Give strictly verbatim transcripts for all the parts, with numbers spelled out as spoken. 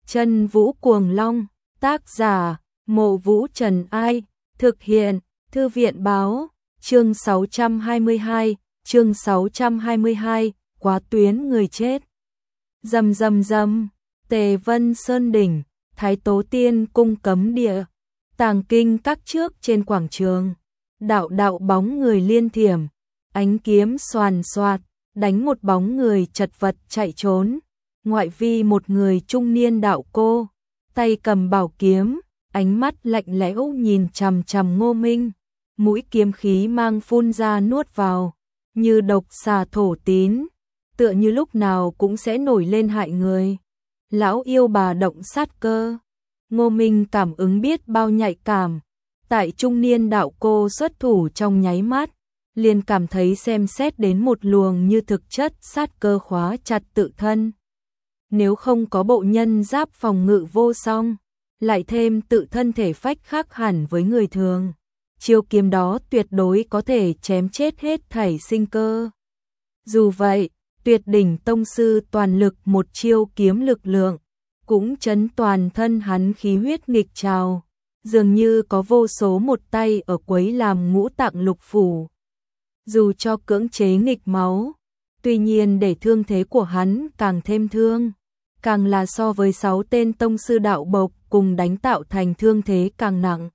Chân Vũ Cuồng Long, tác giả, Mộ Vũ Trần Ai, thực hiện, Thư viện Báo, chương sáu trăm hai mươi hai, chương sáu trăm hai mươi hai, quá tuyến người chết. Rầm rầm rầm, Tề Vân Sơn đỉnh, Thái Tố Tiên cung cấm địa, tàng kinh các trước trên quảng trường, đạo đạo bóng người liên thiểm, ánh kiếm xoàn xoạt, đánh một bóng người chật vật chạy trốn. Ngoại vi một người trung niên đạo cô, tay cầm bảo kiếm, ánh mắt lạnh lẽo nhìn chằm chằm Ngô Minh, mũi kiếm khí mang phun ra nuốt vào, như độc xà thổ tín, tựa như lúc nào cũng sẽ nổi lên hại người. Lão yêu bà động sát cơ, Ngô Minh cảm ứng biết bao nhạy cảm, tại trung niên đạo cô xuất thủ trong nháy mắt, liền cảm thấy xem xét đến một luồng như thực chất sát cơ khóa chặt tự thân. Nếu không có bộ nhân giáp phòng ngự vô song, lại thêm tự thân thể phách khác hẳn với người thường, chiêu kiếm đó tuyệt đối có thể chém chết hết thảy sinh cơ. Dù vậy, tuyệt đỉnh tông sư toàn lực một chiêu kiếm lực lượng, cũng chấn toàn thân hắn khí huyết nghịch trào, dường như có vô số một tay ở quấy làm ngũ tạng lục phủ. Dù cho cưỡng chế nghịch máu, tuy nhiên để thương thế của hắn càng thêm thương, càng là so với sáu tên tông sư đạo bộc cùng đánh tạo thành thương thế càng nặng.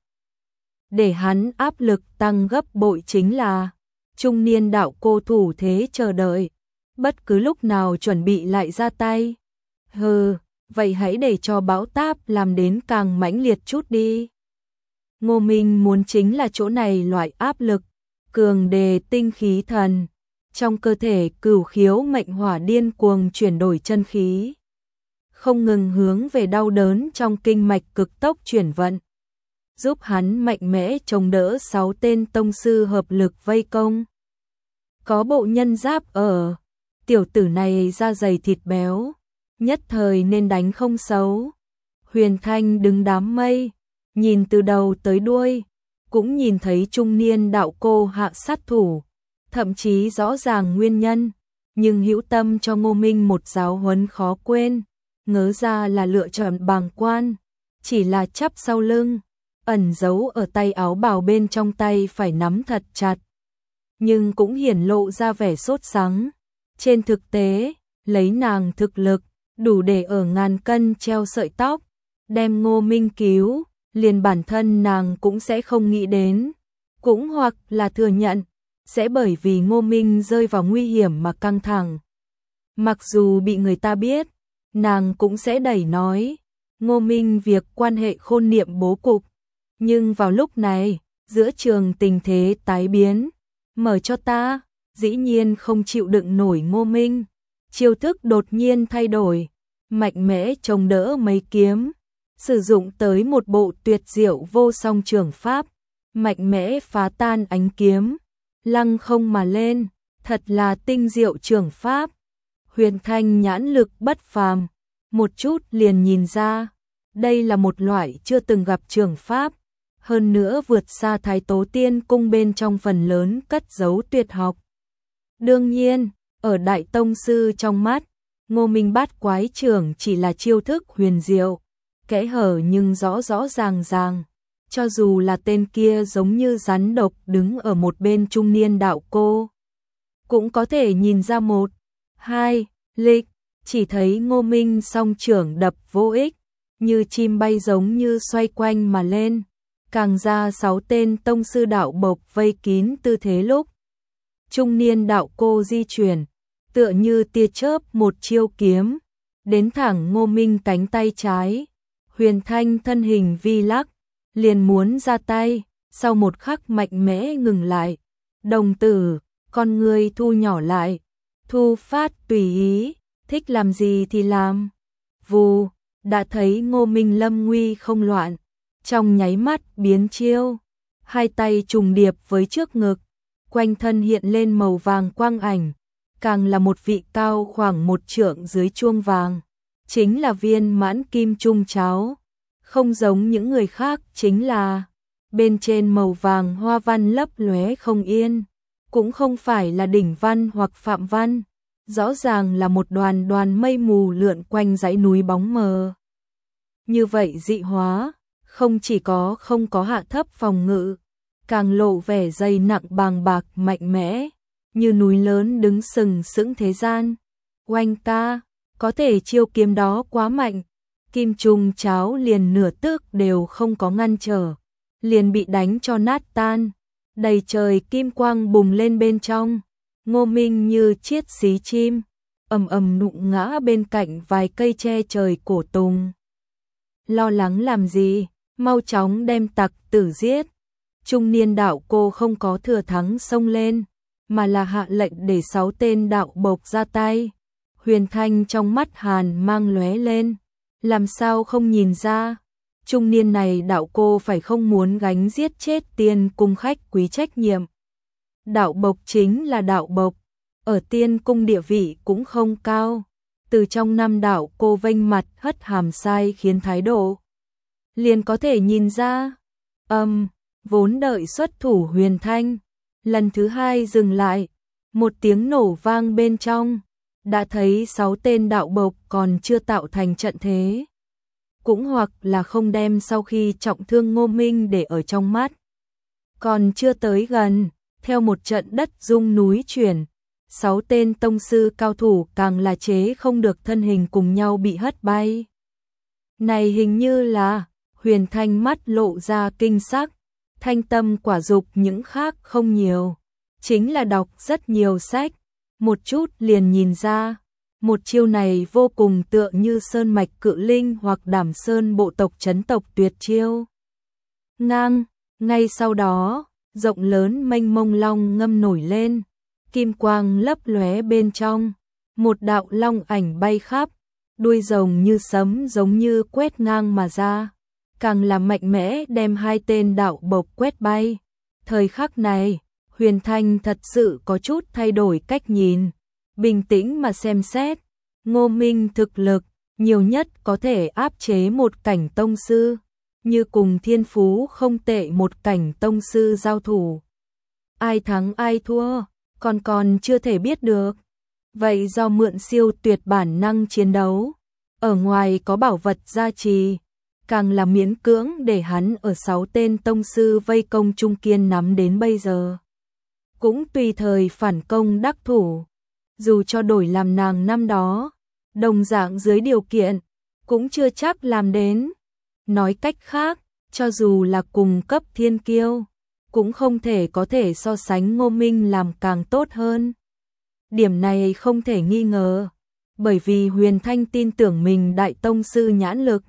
Để hắn áp lực tăng gấp bội chính là trung niên đạo cô thủ thế chờ đợi, bất cứ lúc nào chuẩn bị lại ra tay. Hừ, vậy hãy để cho bão táp làm đến càng mãnh liệt chút đi. Ngô Minh muốn chính là chỗ này loại áp lực, cường đề tinh khí thần, trong cơ thể cửu khiếu mệnh hỏa điên cuồng chuyển đổi chân khí, không ngừng hướng về đau đớn trong kinh mạch cực tốc chuyển vận, giúp hắn mạnh mẽ chống đỡ sáu tên tông sư hợp lực vây công. Có bộ nhân giáp ở, tiểu tử này da dày thịt béo, nhất thời nên đánh không xấu. Huyền Thanh đứng đám mây, nhìn từ đầu tới đuôi, cũng nhìn thấy trung niên đạo cô hạ sát thủ, thậm chí rõ ràng nguyên nhân, nhưng hữu tâm cho Ngô Minh một giáo huấn khó quên, ngớ ra là lựa chọn bàng quan, chỉ là chắp sau lưng, ẩn giấu ở tay áo bào bên trong tay phải nắm thật chặt, nhưng cũng hiển lộ ra vẻ sốt sắng. Trên thực tế, lấy nàng thực lực, đủ để ở ngàn cân treo sợi tóc, đem Ngô Minh cứu, liền bản thân nàng cũng sẽ không nghĩ đến, cũng hoặc là thừa nhận, sẽ bởi vì Ngô Minh rơi vào nguy hiểm mà căng thẳng. Mặc dù bị người ta biết, nàng cũng sẽ đẩy nói, Ngô Minh việc quan hệ khôn niệm bố cục, nhưng vào lúc này, giữa trường tình thế tái biến, mở cho ta, dĩ nhiên không chịu đựng nổi Ngô Minh, chiêu thức đột nhiên thay đổi, mạnh mẽ chống đỡ mấy kiếm, sử dụng tới một bộ tuyệt diệu vô song trường pháp, mạnh mẽ phá tan ánh kiếm, lăng không mà lên, thật là tinh diệu trường pháp. Huyền Thanh nhãn lực bất phàm, một chút liền nhìn ra, đây là một loại chưa từng gặp trường pháp, hơn nữa vượt xa Thái Tố Tiên cung bên trong phần lớn cất giấu tuyệt học. Đương nhiên, ở đại tông sư trong mắt, Ngô Minh bát quái trưởng chỉ là chiêu thức huyền diệu, kẽ hở nhưng rõ rõ ràng ràng, cho dù là tên kia giống như rắn độc đứng ở một bên trung niên đạo cô, cũng có thể nhìn ra một, hai, lịch, chỉ thấy Ngô Minh song trưởng đập vô ích, như chim bay giống như xoay quanh mà lên, càng ra sáu tên tông sư đạo bộc vây kín tư thế lúc. Trung niên đạo cô di chuyển, tựa như tia chớp một chiêu kiếm, đến thẳng Ngô Minh cánh tay trái. Huyền Thanh thân hình vi lắc, liền muốn ra tay, sau một khắc mạnh mẽ ngừng lại. Đồng tử, con người thu nhỏ lại, thu phát tùy ý, thích làm gì thì làm. Vù, đã thấy Ngô Minh lâm nguy không loạn, trong nháy mắt biến chiêu, hai tay trùng điệp với trước ngực, quanh thân hiện lên màu vàng quang ảnh, càng là một vị cao khoảng một trượng dưới chuông vàng, chính là viên mãn kim trung cháo, không giống những người khác, chính là bên trên màu vàng hoa văn lấp lóe không yên, cũng không phải là đỉnh văn hoặc phạm văn, rõ ràng là một đoàn đoàn mây mù lượn quanh dãy núi bóng mờ. Như vậy dị hóa, không chỉ có không có hạ thấp phòng ngự, càng lộ vẻ dày nặng bàng bạc mạnh mẽ, như núi lớn đứng sừng sững thế gian. Oanh ca, có thể chiêu kiếm đó quá mạnh, kim trùng cháo liền nửa tước đều không có ngăn trở, liền bị đánh cho nát tan, đầy trời kim quang bùng lên bên trong. Ngô Minh như chiết xí chim, ầm ầm nụng ngã bên cạnh vài cây che trời cổ tùng. Lo lắng làm gì, mau chóng đem tặc tử giết. Trung niên đạo cô không có thừa thắng xông lên, mà là hạ lệnh để sáu tên đạo bộc ra tay. Huyền Thanh trong mắt hàn mang lóe lên, làm sao không nhìn ra, trung niên này đạo cô phải không muốn gánh giết chết tiên cung khách quý trách nhiệm. Đạo bộc chính là đạo bộc, ở tiên cung địa vị cũng không cao, từ trong năm đạo cô vênh mặt hất hàm sai khiến thái độ liền có thể nhìn ra. Âm, um, vốn đợi xuất thủ Huyền Thanh, lần thứ hai dừng lại, một tiếng nổ vang bên trong, đã thấy sáu tên đạo bộc còn chưa tạo thành trận thế, cũng hoặc là không đem sau khi trọng thương Ngô Minh để ở trong mắt, còn chưa tới gần, theo một trận đất rung núi chuyển, sáu tên tông sư cao thủ càng là chế không được thân hình cùng nhau bị hất bay. Này hình như là, Huyền Thanh mắt lộ ra kinh sắc, thanh tâm quả dục những khác không nhiều, chính là đọc rất nhiều sách, một chút liền nhìn ra, một chiêu này vô cùng tựa như sơn mạch cự linh hoặc đảm sơn bộ tộc chấn tộc tuyệt chiêu. Ngang, ngay sau đó, rộng lớn mênh mông long ngâm nổi lên, kim quang lấp lóe bên trong, một đạo long ảnh bay khắp, đuôi rồng như sấm giống như quét ngang mà ra, càng là mạnh mẽ đem hai tên đạo bộc quét bay. Thời khắc này, Huyền Thanh thật sự có chút thay đổi cách nhìn, bình tĩnh mà xem xét, Ngô Minh thực lực, nhiều nhất có thể áp chế một cảnh tông sư, như cùng thiên phú không tệ một cảnh tông sư giao thủ. Ai thắng ai thua, còn còn chưa thể biết được. Vậy do mượn siêu tuyệt bản năng chiến đấu, ở ngoài có bảo vật gia trì, càng là miễn cưỡng để hắn ở sáu tên tông sư vây công Trung Kiên nắm đến bây giờ. Cũng tùy thời phản công đắc thủ, dù cho đổi làm nàng năm đó, đồng dạng dưới điều kiện, cũng chưa chắc làm đến. Nói cách khác, cho dù là cùng cấp thiên kiêu, cũng không thể có thể so sánh Ngô Minh làm càng tốt hơn. Điểm này không thể nghi ngờ, bởi vì Huyền Thanh tin tưởng mình đại tông sư nhãn lực.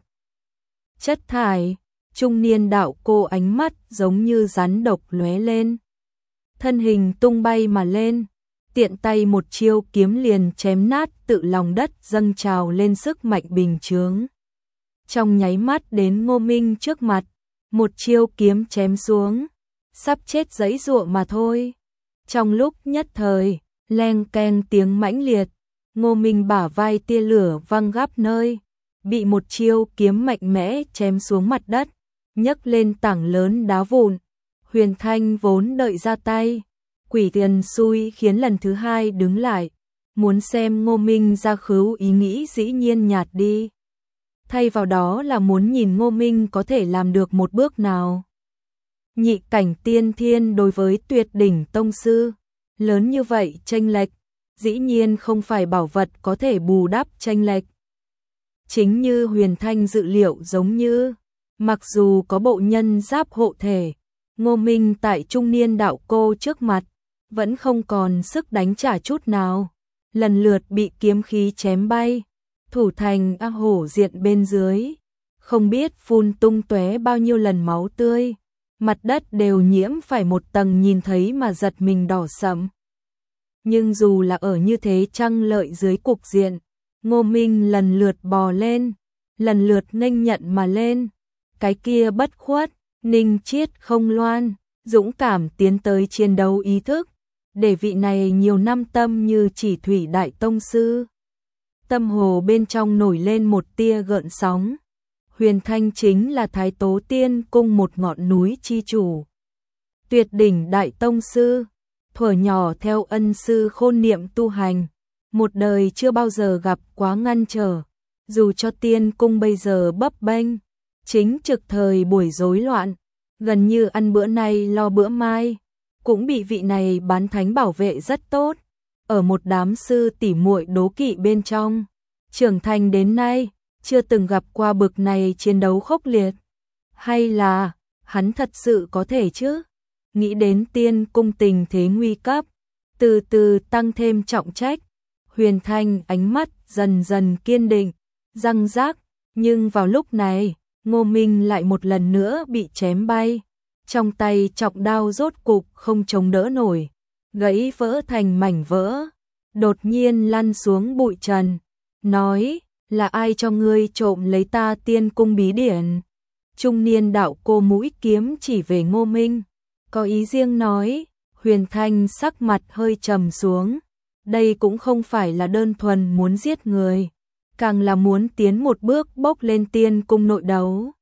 Chất thải, trung niên đạo cô ánh mắt giống như rắn độc lóe lên. Thân hình tung bay mà lên, tiện tay một chiêu kiếm liền chém nát tự lòng đất dâng trào lên sức mạnh bình chướng. Trong nháy mắt đến Ngô Minh trước mặt, một chiêu kiếm chém xuống, sắp chết giãy giụa mà thôi. Trong lúc nhất thời, leng keng tiếng mãnh liệt, Ngô Minh bả vai tia lửa văng gắp nơi, bị một chiêu kiếm mạnh mẽ chém xuống mặt đất, nhấc lên tảng lớn đá vụn. Huyền Thanh vốn đợi ra tay, quỷ tiền xui khiến lần thứ hai đứng lại, muốn xem Ngô Minh ra khứu ý nghĩ dĩ nhiên nhạt đi. Thay vào đó là muốn nhìn Ngô Minh có thể làm được một bước nào. Nhị cảnh tiên thiên đối với tuyệt đỉnh tông sư, lớn như vậy chênh lệch, dĩ nhiên không phải bảo vật có thể bù đắp chênh lệch. Chính như Huyền Thanh dự liệu giống như, mặc dù có bộ nhân giáp hộ thể, Ngô Minh tại trung niên đạo cô trước mặt, vẫn không còn sức đánh trả chút nào, lần lượt bị kiếm khí chém bay, thủ thành a hổ diện bên dưới, không biết phun tung tóe bao nhiêu lần máu tươi, mặt đất đều nhiễm phải một tầng nhìn thấy mà giật mình đỏ sẫm. Nhưng dù là ở như thế trăng lợi dưới cục diện, Ngô Minh lần lượt bò lên, lần lượt nghênh nhận mà lên, cái kia bất khuất, ninh chiết không loan, dũng cảm tiến tới chiến đấu ý thức, để vị này nhiều năm tâm như chỉ thủy đại tông sư. Tâm hồ bên trong nổi lên một tia gợn sóng. Huyền Thanh chính là Thái Tố Tiên cung một ngọn núi chi chủ. Tuyệt đỉnh đại tông sư, thuở nhỏ theo ân sư khôn niệm tu hành, một đời chưa bao giờ gặp quá ngăn trở, Dù cho tiên cung bây giờ bấp bênh, chính trực thời buổi rối loạn, gần như ăn bữa nay lo bữa mai, cũng bị vị này bán thánh bảo vệ rất tốt. Ở một đám sư tỷ muội đố kỵ bên trong, trưởng thành đến nay, chưa từng gặp qua bực này chiến đấu khốc liệt. Hay là, hắn thật sự có thể chứ? Nghĩ đến tiên cung tình thế nguy cấp, từ từ tăng thêm trọng trách, Huyền Thanh ánh mắt dần dần kiên định, răng rác, nhưng vào lúc này, Ngô Minh lại một lần nữa bị chém bay, trong tay trọng đao rốt cục không chống đỡ nổi, gãy vỡ thành mảnh vỡ, đột nhiên lăn xuống bụi trần, nói, là ai cho ngươi trộm lấy ta tiên cung bí điển? Trung niên đạo cô mũi kiếm chỉ về Ngô Minh, có ý riêng nói. Huyền Thanh sắc mặt hơi trầm xuống, đây cũng không phải là đơn thuần muốn giết người, càng là muốn tiến một bước bốc lên tiên cung nội đấu.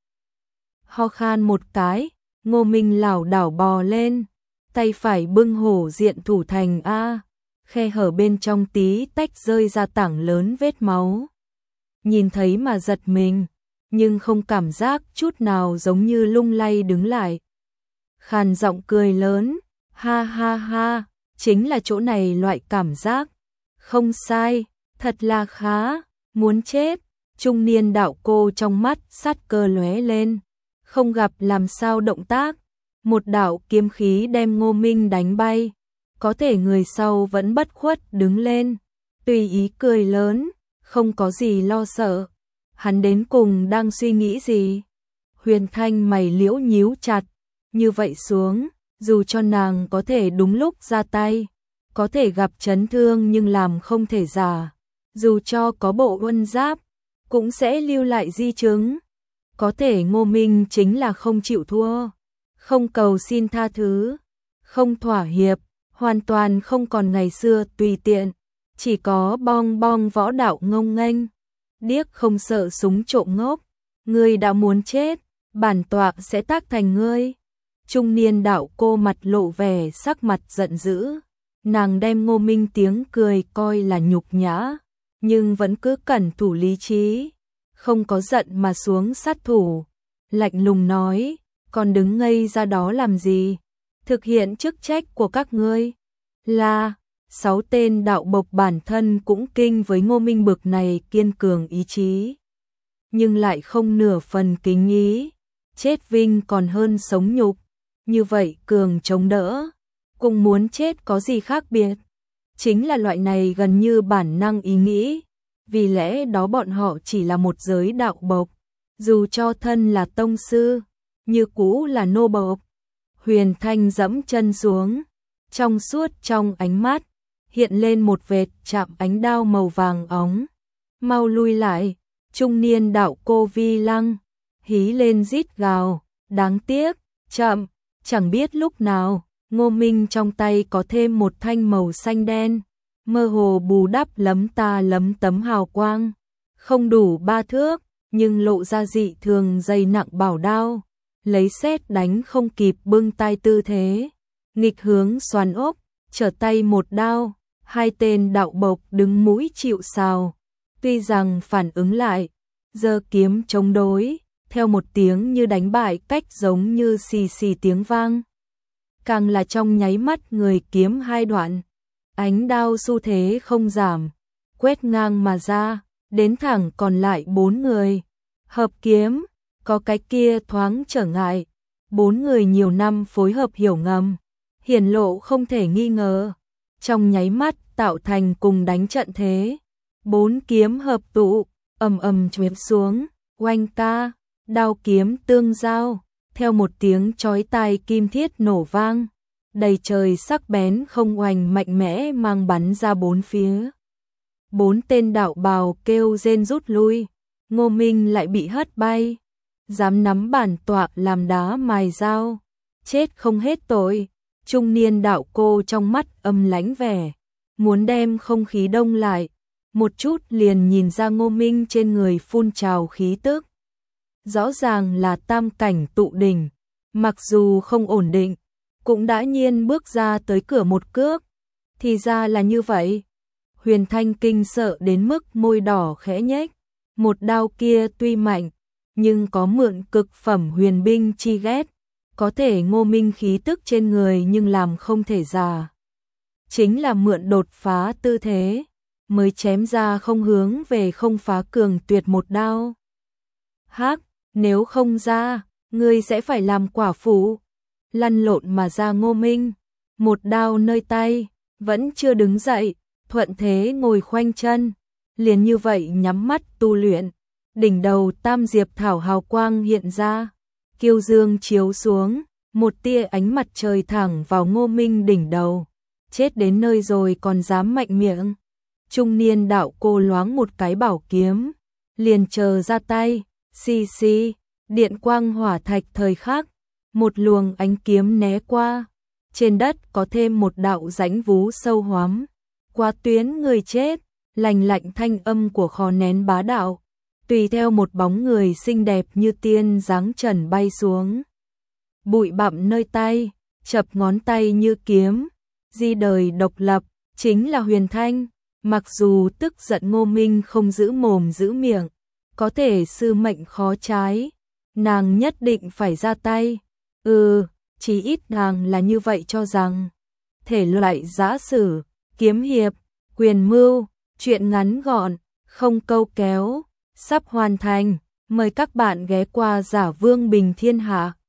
Ho khan một cái, Ngô Minh lảo đảo bò lên, tay phải bưng hổ diện thủ thành A, khe hở bên trong tí tách rơi ra tảng lớn vết máu. Nhìn thấy mà giật mình, nhưng không cảm giác chút nào giống như lung lay đứng lại. Khàn giọng cười lớn, ha ha ha, chính là chỗ này loại cảm giác. Không sai, thật là khá, muốn chết. Trung niên đạo cô trong mắt sát cơ lóe lên, không gặp làm sao động tác. Một đạo kiếm khí đem Ngô Minh đánh bay, có thể người sau vẫn bất khuất đứng lên, tùy ý cười lớn, không có gì lo sợ. Hắn đến cùng đang suy nghĩ gì? Huyền Thanh mày liễu nhíu chặt, như vậy xuống, dù cho nàng có thể đúng lúc ra tay, có thể gặp chấn thương nhưng làm không thể giả, dù cho có bộ huân giáp, cũng sẽ lưu lại di chứng. Có thể Ngô Minh chính là không chịu thua, không cầu xin tha thứ, không thỏa hiệp, hoàn toàn không còn ngày xưa tùy tiện, chỉ có bong bong võ đạo ngông nghênh, điếc không sợ súng trộm ngốc, ngươi đã muốn chết, bản tọa sẽ tác thành ngươi. Trung niên đạo cô mặt lộ vẻ sắc mặt giận dữ, nàng đem Ngô Minh tiếng cười coi là nhục nhã, nhưng vẫn cứ cẩn thủ lý trí, không có giận mà xuống sát thủ, lạnh lùng nói, còn đứng ngây ra đó làm gì, thực hiện chức trách của các ngươi. Là, sáu tên đạo bộc bản thân cũng kinh với Ngô Minh bực này kiên cường ý chí, nhưng lại không nửa phần kính ý, chết vinh còn hơn sống nhục, như vậy cường chống đỡ, cùng muốn chết có gì khác biệt, chính là loại này gần như bản năng ý nghĩ, vì lẽ đó bọn họ chỉ là một giới đạo bộc, dù cho thân là tông sư, như cũ là nô bộc. Huyền Thanh dẫm chân xuống, trong suốt trong ánh mắt, hiện lên một vệt chạm ánh đao màu vàng óng. Mau lui lại, trung niên đạo cô Vi Lăng, hí lên rít gào, đáng tiếc, chậm, chẳng biết lúc nào, Ngô Minh trong tay có thêm một thanh màu xanh đen, mơ hồ bù đắp lấm ta lấm tấm hào quang, không đủ ba thước, nhưng lộ ra dị thường dày nặng bảo đao, lấy sét đánh không kịp bưng tay tư thế, nghịch hướng xoắn ốc, trở tay một đao, hai tên đạo bộc đứng mũi chịu sào, tuy rằng phản ứng lại, giơ kiếm chống đối, theo một tiếng như đánh bại cách giống như xì xì tiếng vang. Càng là trong nháy mắt người kiếm hai đoạn, ánh đao xu thế không giảm, quét ngang mà ra, đến thẳng còn lại bốn người. Hợp kiếm, có cái kia thoáng trở ngại, bốn người nhiều năm phối hợp hiểu ngầm, hiển lộ không thể nghi ngờ, trong nháy mắt tạo thành cùng đánh trận thế. Bốn kiếm hợp tụ, ầm ầm chém xuống, oanh ca, đao kiếm tương giao, theo một tiếng chói tai kim thiết nổ vang, đầy trời sắc bén không oanh mạnh mẽ mang bắn ra bốn phía. Bốn tên đạo bào kêu rên rút lui, Ngô Minh lại bị hất bay, dám nắm bản tọa làm đá mài dao, chết không hết tội. Trung niên đạo cô trong mắt âm lãnh vẻ, muốn đem không khí đông lại, một chút liền nhìn ra Ngô Minh trên người phun trào khí tức. Rõ ràng là tam cảnh tụ đỉnh, mặc dù không ổn định, cũng đã nhiên bước ra tới cửa một cước, thì ra là như vậy. Huyền Thanh kinh sợ đến mức môi đỏ khẽ nhếch, Một đao kia tuy mạnh, nhưng có mượn cực phẩm huyền binh chi ghét, có thể Ngô Minh khí tức trên người nhưng làm không thể giả. Chính là mượn đột phá tư thế, mới chém ra không hướng về không phá cường tuyệt một đao. Hắc, nếu không ra, ngươi sẽ phải làm quả phụ. Lăn lộn mà ra Ngô Minh, một đao nơi tay, vẫn chưa đứng dậy, thuận thế ngồi khoanh chân, liền như vậy nhắm mắt tu luyện. Đỉnh đầu tam diệp thảo hào quang hiện ra, kiêu dương chiếu xuống, một tia ánh mặt trời thẳng vào Ngô Minh đỉnh đầu. Chết đến nơi rồi còn dám mạnh miệng. Trung niên đạo cô loáng một cái bảo kiếm, liền chờ ra tay, xì xì, điện quang hỏa thạch thời khắc, một luồng ánh kiếm né qua, trên đất có thêm một đạo rãnh vú sâu hoắm, qua tuyến người chết, lành lạnh thanh âm của khó nén bá đạo, tùy theo một bóng người xinh đẹp như tiên dáng trần bay xuống. Bụi bặm nơi tay, chập ngón tay như kiếm, di đời độc lập, chính là Huyền Thanh. Mặc dù tức giận Ngô Minh không giữ mồm giữ miệng, có thể sư mệnh khó trái, nàng nhất định phải ra tay. Ừ, chỉ ít nàng là như vậy cho rằng. Thể loại giã sử, kiếm hiệp, quyền mưu, truyện ngắn gọn, không câu kéo, sắp hoàn thành. Mời các bạn ghé qua Giả Vương Bình Thiên Hạ.